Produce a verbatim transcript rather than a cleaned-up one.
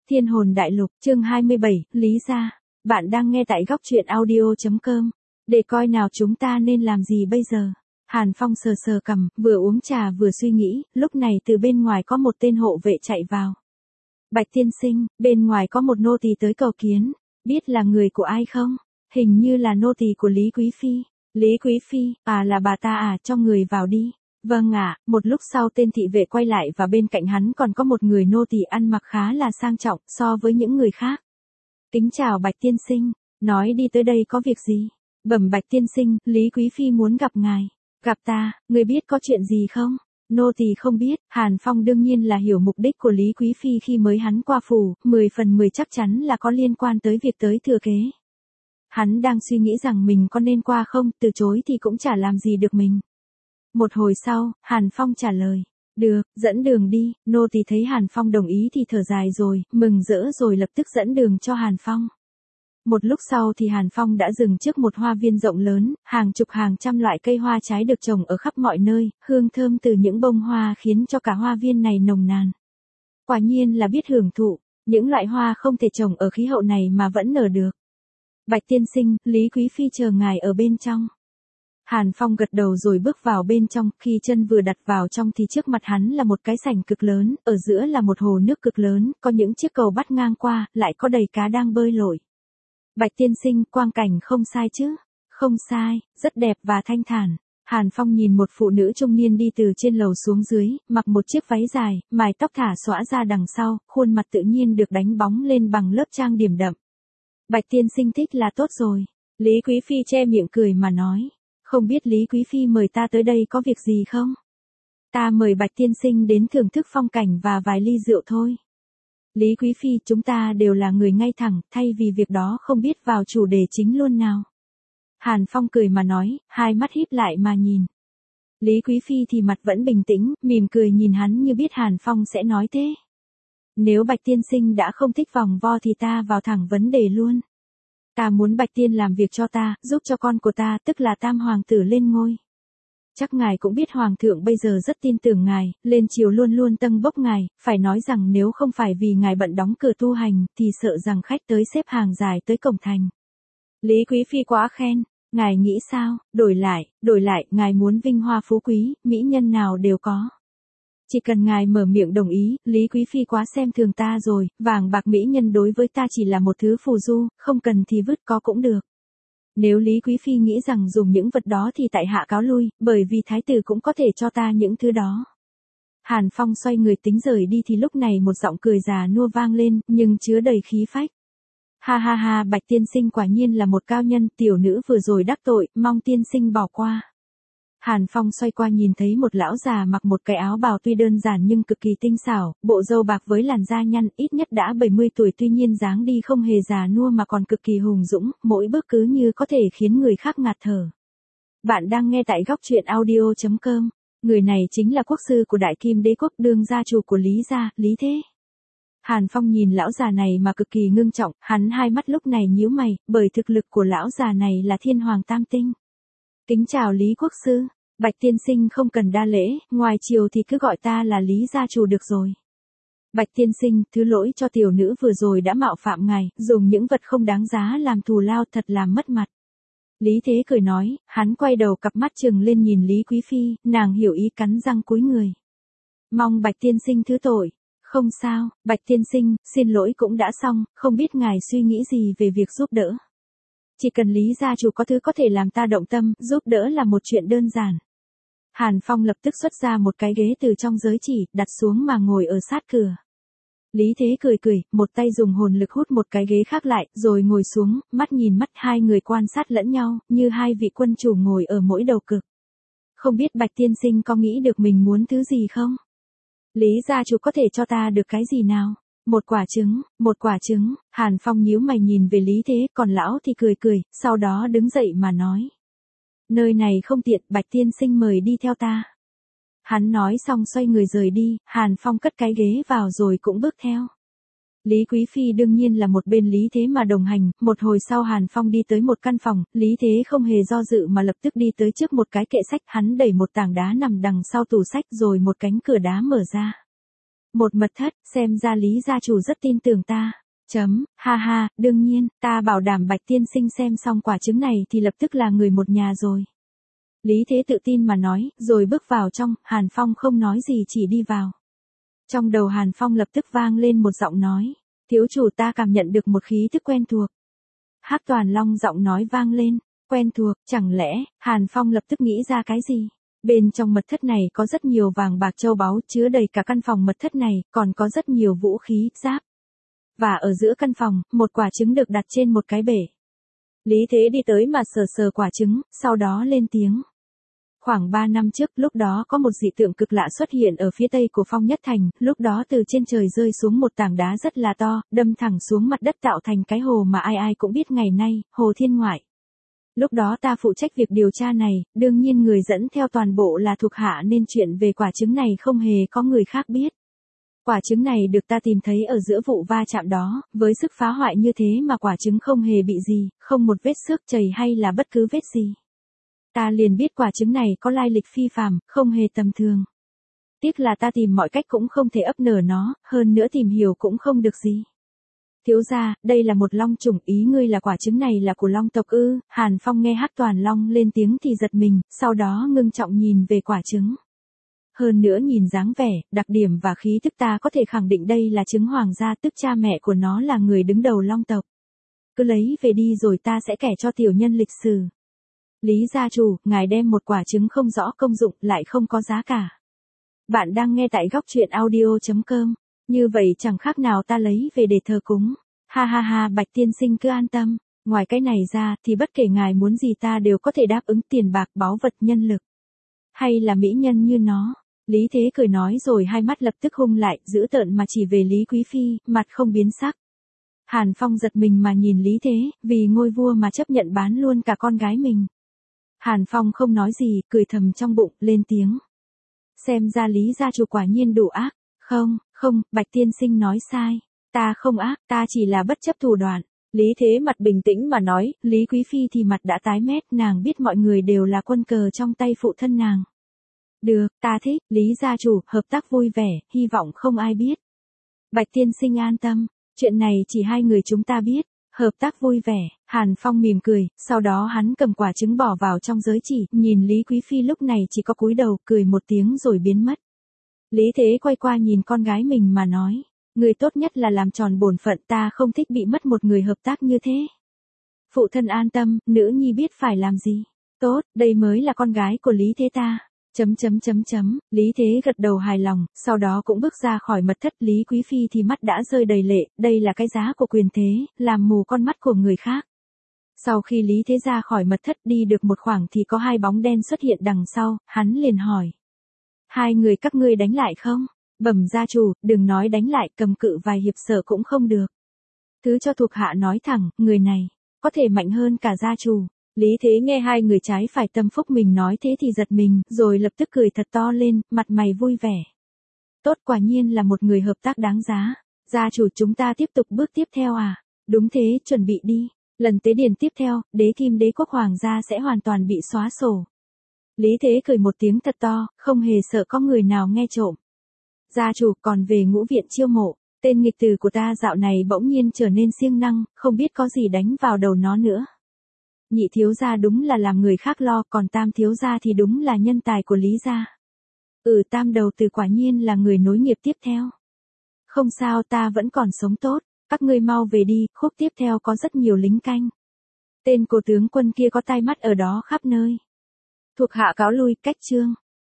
Thiên hồn đại lục, chương hai mươi bảy, Lý gia. Bạn đang nghe tại góc truyện audio chấm com. Để coi nào chúng ta nên làm gì bây giờ. Hàn Phong sờ sờ cằm, vừa uống trà vừa suy nghĩ, lúc này từ bên ngoài có một tên hộ vệ chạy vào. Bạch tiên sinh, bên ngoài có một nô tỳ tới cầu kiến, biết là người của ai không? Hình như là nô tỳ của Lý Quý Phi. Lý Quý Phi, à là bà ta à, cho người vào đi. Vâng ạ, à, một lúc sau tên thị vệ quay lại và bên cạnh hắn còn có một người nô tỳ ăn mặc khá là sang trọng so với những người khác. Kính chào Bạch tiên sinh, nói đi tới đây có việc gì? Bẩm Bạch tiên sinh, Lý Quý Phi muốn gặp ngài. Gặp ta, người biết có chuyện gì không? Nô tỳ không biết. Hàn Phong đương nhiên là hiểu mục đích của Lý Quý Phi khi mới hắn qua phủ, mười phần mười chắc chắn là có liên quan tới việc tới thừa kế. Hắn đang suy nghĩ rằng mình có nên qua không, từ chối thì cũng chả làm gì được mình. Một hồi sau, Hàn Phong trả lời, được, dẫn đường đi. Nô tỳ thấy Hàn Phong đồng ý thì thở dài rồi, mừng rỡ rồi lập tức dẫn đường cho Hàn Phong. Một lúc sau thì Hàn Phong đã dừng trước một hoa viên rộng lớn, hàng chục hàng trăm loại cây hoa trái được trồng ở khắp mọi nơi, hương thơm từ những bông hoa khiến cho cả hoa viên này nồng nàn. Quả nhiên là biết hưởng thụ, những loại hoa không thể trồng ở khí hậu này mà vẫn nở được. Bạch tiên sinh, Lý Quý Phi chờ ngài ở bên trong. Hàn Phong gật đầu rồi bước vào bên trong, khi chân vừa đặt vào trong thì trước mặt hắn là một cái sảnh cực lớn, ở giữa là một hồ nước cực lớn, có những chiếc cầu bắt ngang qua, lại có đầy cá đang bơi lội. Bạch tiên sinh, quang cảnh không sai chứ? Không sai, rất đẹp và thanh thản. Hàn Phong nhìn một phụ nữ trung niên đi từ trên lầu xuống dưới, mặc một chiếc váy dài, mái tóc thả xõa ra đằng sau, khuôn mặt tự nhiên được đánh bóng lên bằng lớp trang điểm đậm. Bạch tiên sinh thích là tốt rồi. Lý Quý Phi che miệng cười mà nói. Không biết Lý Quý Phi mời ta tới đây có việc gì không? Ta mời Bạch tiên sinh đến thưởng thức phong cảnh và vài ly rượu thôi. Lý Quý Phi, chúng ta đều là người ngay thẳng, thay vì việc đó không biết vào chủ đề chính luôn nào. Hàn Phong cười mà nói, hai mắt híp lại mà nhìn. Lý Quý Phi thì mặt vẫn bình tĩnh, mỉm cười nhìn hắn như biết Hàn Phong sẽ nói thế. Nếu Bạch tiên sinh đã không thích vòng vo thì ta vào thẳng vấn đề luôn. Ta muốn Bạch tiên làm việc cho ta, giúp cho con của ta, tức là Tam hoàng tử lên ngôi. Chắc ngài cũng biết hoàng thượng bây giờ rất tin tưởng ngài, lên triều luôn luôn tâng bốc ngài, phải nói rằng nếu không phải vì ngài bận đóng cửa tu hành, thì sợ rằng khách tới xếp hàng dài tới cổng thành. Lý Quý Phi quá khen, ngài nghĩ sao? Đổi lại, đổi lại, ngài muốn vinh hoa phú quý, mỹ nhân nào đều có. Chỉ cần ngài mở miệng đồng ý, Lý Quý Phi quá xem thường ta rồi, vàng bạc mỹ nhân đối với ta chỉ là một thứ phù du, không cần thì vứt có cũng được. Nếu Lý Quý Phi nghĩ rằng dùng những vật đó thì tại hạ cáo lui, bởi vì thái tử cũng có thể cho ta những thứ đó. Hàn Phong xoay người tính rời đi thì lúc này một giọng cười già nua vang lên, nhưng chứa đầy khí phách. Ha ha ha, Bạch tiên sinh quả nhiên là một cao nhân, tiểu nữ vừa rồi đắc tội, mong tiên sinh bỏ qua. Hàn Phong xoay qua nhìn thấy một lão già mặc một cái áo bào tuy đơn giản nhưng cực kỳ tinh xảo, bộ râu bạc với làn da nhăn, ít nhất đã bảy mươi tuổi, tuy nhiên dáng đi không hề già nua mà còn cực kỳ hùng dũng, mỗi bước cứ như có thể khiến người khác ngạt thở. Bạn đang nghe tại góc truyện audio chấm com. Người này chính là quốc sư của Đại Kim Đế quốc, đương gia chủ của Lý gia, Lý Thế. Hàn Phong nhìn lão già này mà cực kỳ ngưng trọng, hắn hai mắt lúc này nhíu mày, bởi thực lực của lão già này là thiên hoàng tam tinh. Kính chào Lý quốc sư, Bạch tiên sinh không cần đa lễ, ngoài chiều thì cứ gọi ta là Lý gia chủ được rồi. Bạch tiên sinh, thứ lỗi cho tiểu nữ vừa rồi đã mạo phạm ngài, dùng những vật không đáng giá làm thù lao thật làm mất mặt. Lý Thế cười nói, hắn quay đầu cặp mắt trừng lên nhìn Lý Quý Phi, nàng hiểu ý cắn răng cúi người. Mong Bạch tiên sinh thứ tội. Không sao, Bạch tiên sinh, xin lỗi cũng đã xong, không biết ngài suy nghĩ gì về việc giúp đỡ. Chỉ cần Lý gia chủ có thứ có thể làm ta động tâm, giúp đỡ là một chuyện đơn giản. Hàn Phong lập tức xuất ra một cái ghế từ trong giới chỉ, đặt xuống mà ngồi ở sát cửa. Lý Thế cười cười, một tay dùng hồn lực hút một cái ghế khác lại, rồi ngồi xuống, mắt nhìn mắt, hai người quan sát lẫn nhau, như hai vị quân chủ ngồi ở mỗi đầu cực. Không biết Bạch tiên sinh có nghĩ được mình muốn thứ gì không? Lý gia chủ có thể cho ta được cái gì nào? Một quả trứng, một quả trứng. Hàn Phong nhíu mày nhìn về Lý Thế, còn lão thì cười cười, sau đó đứng dậy mà nói. Nơi này không tiện, Bạch tiên sinh mời đi theo ta. Hắn nói xong xoay người rời đi, Hàn Phong cất cái ghế vào rồi cũng bước theo. Lý Quý Phi đương nhiên là một bên Lý Thế mà đồng hành, một hồi sau Hàn Phong đi tới một căn phòng, Lý Thế không hề do dự mà lập tức đi tới trước một cái kệ sách, hắn đẩy một tảng đá nằm đằng sau tủ sách rồi một cánh cửa đá mở ra. Một mật thất, xem ra Lý gia chủ rất tin tưởng ta. Chấm, ha ha, đương nhiên, ta bảo đảm Bạch tiên sinh xem xong quả trứng này thì lập tức là người một nhà rồi. Lý Thế tự tin mà nói, rồi bước vào trong, Hàn Phong không nói gì chỉ đi vào. Trong đầu Hàn Phong lập tức vang lên một giọng nói, thiếu chủ ta cảm nhận được một khí thức quen thuộc. Hắc Toàn Long giọng nói vang lên, quen thuộc, chẳng lẽ, Hàn Phong lập tức nghĩ ra cái gì? Bên trong mật thất này có rất nhiều vàng bạc châu báu chứa đầy cả căn phòng mật thất này, còn có rất nhiều vũ khí, giáp. Và ở giữa căn phòng, một quả trứng được đặt trên một cái bể. Lý Thế đi tới mà sờ sờ quả trứng, sau đó lên tiếng. Khoảng ba năm trước, lúc đó có một dị tượng cực lạ xuất hiện ở phía tây của Phong Nhất Thành, lúc đó từ trên trời rơi xuống một tảng đá rất là to, đâm thẳng xuống mặt đất tạo thành cái hồ mà ai ai cũng biết ngày nay, Hồ Thiên Ngoại. Lúc đó ta phụ trách việc điều tra này, đương nhiên người dẫn theo toàn bộ là thuộc hạ nên chuyện về quả trứng này không hề có người khác biết. Quả trứng này được ta tìm thấy ở giữa vụ va chạm đó, với sức phá hoại như thế mà quả trứng không hề bị gì, không một vết xước chảy hay là bất cứ vết gì. Ta liền biết quả trứng này có lai lịch phi phàm, không hề tầm thường. Tiếc là ta tìm mọi cách cũng không thể ấp nở nó, hơn nữa tìm hiểu cũng không được gì. Thiếu gia, đây là một long chủng, ý ngươi là quả trứng này là của long tộc ư? Hàn Phong nghe Hắc Toàn Long lên tiếng thì giật mình, sau đó ngưng trọng nhìn về quả trứng. Hơn nữa nhìn dáng vẻ, đặc điểm và khí tức ta có thể khẳng định đây là trứng hoàng gia, tức cha mẹ của nó là người đứng đầu long tộc. Cứ lấy về đi rồi ta sẽ kể cho tiểu nhân lịch sử. Lý gia chủ, ngài đem một quả trứng không rõ công dụng lại không có giá cả. Bạn đang nghe tại góc truyện audio chấm com. Như vậy chẳng khác nào ta lấy về để thờ cúng. Ha ha ha, Bạch tiên sinh cứ an tâm. Ngoài cái này ra thì bất kể ngài muốn gì ta đều có thể đáp ứng, tiền bạc, báu vật, nhân lực. Hay là mỹ nhân như nó. Lý Thế cười nói rồi hai mắt lập tức hung lại, dữ tợn mà chỉ về Lý Quý Phi, mặt không biến sắc. Hàn Phong giật mình mà nhìn Lý Thế, vì ngôi vua mà chấp nhận bán luôn cả con gái mình. Hàn Phong không nói gì, cười thầm trong bụng, lên tiếng. Xem ra Lý gia chủ quả nhiên đủ ác. Không, không, Bạch tiên sinh nói sai. Ta không ác, ta chỉ là bất chấp thủ đoạn. Lý Thế mặt bình tĩnh mà nói, Lý Quý Phi thì mặt đã tái mét, nàng biết mọi người đều là quân cờ trong tay phụ thân nàng. Được, ta thích, Lý gia chủ, hợp tác vui vẻ, hy vọng không ai biết. Bạch tiên sinh an tâm, chuyện này chỉ hai người chúng ta biết. Hợp tác vui vẻ, Hàn Phong mỉm cười, sau đó hắn cầm quả trứng bỏ vào trong giới chỉ, nhìn Lý Quý Phi lúc này chỉ có cúi đầu, cười một tiếng rồi biến mất. Lý Thế quay qua nhìn con gái mình mà nói, người tốt nhất là làm tròn bổn phận, ta không thích bị mất một người hợp tác như thế. Phụ thân an tâm, nữ nhi biết phải làm gì. Tốt, đây mới là con gái của Lý Thế ta. Chấm chấm chấm chấm, Lý Thế gật đầu hài lòng, sau đó cũng bước ra khỏi mật thất. Lý Quý Phi thì mắt đã rơi đầy lệ, đây là cái giá của quyền thế, làm mù con mắt của người khác. Sau khi Lý Thế ra khỏi mật thất đi được một khoảng thì có hai bóng đen xuất hiện đằng sau, hắn liền hỏi. Hai người các ngươi đánh lại không? Bẩm gia chủ, đừng nói đánh lại, cầm cự vài hiệp sợ cũng không được. Thứ cho thuộc hạ nói thẳng, người này, có thể mạnh hơn cả gia chủ. Lý Thế nghe hai người trái phải tâm phúc mình nói thế thì giật mình, rồi lập tức cười thật to lên, mặt mày vui vẻ. Tốt, quả nhiên là một người hợp tác đáng giá. Gia chủ, chúng ta tiếp tục bước tiếp theo à? Đúng thế, chuẩn bị đi. Lần tế điền tiếp theo, đế kim đế quốc hoàng gia sẽ hoàn toàn bị xóa sổ. Lý Thế cười một tiếng thật to, không hề sợ có người nào nghe trộm. Gia chủ, còn về ngũ viện chiêu mộ, tên nghịch tử của ta dạo này bỗng nhiên trở nên siêng năng, không biết có gì đánh vào đầu nó nữa. Nhị thiếu gia đúng là làm người khác lo, còn tam thiếu gia thì đúng là nhân tài của Lý gia. Ừ, tam đầu tử quả nhiên là người nối nghiệp tiếp theo. Không sao, ta vẫn còn sống tốt, các ngươi mau về đi, khúc tiếp theo có rất nhiều lính canh. Tên cô tướng quân kia có tai mắt ở đó khắp nơi. Thuộc hạ cáo lui, cách chương.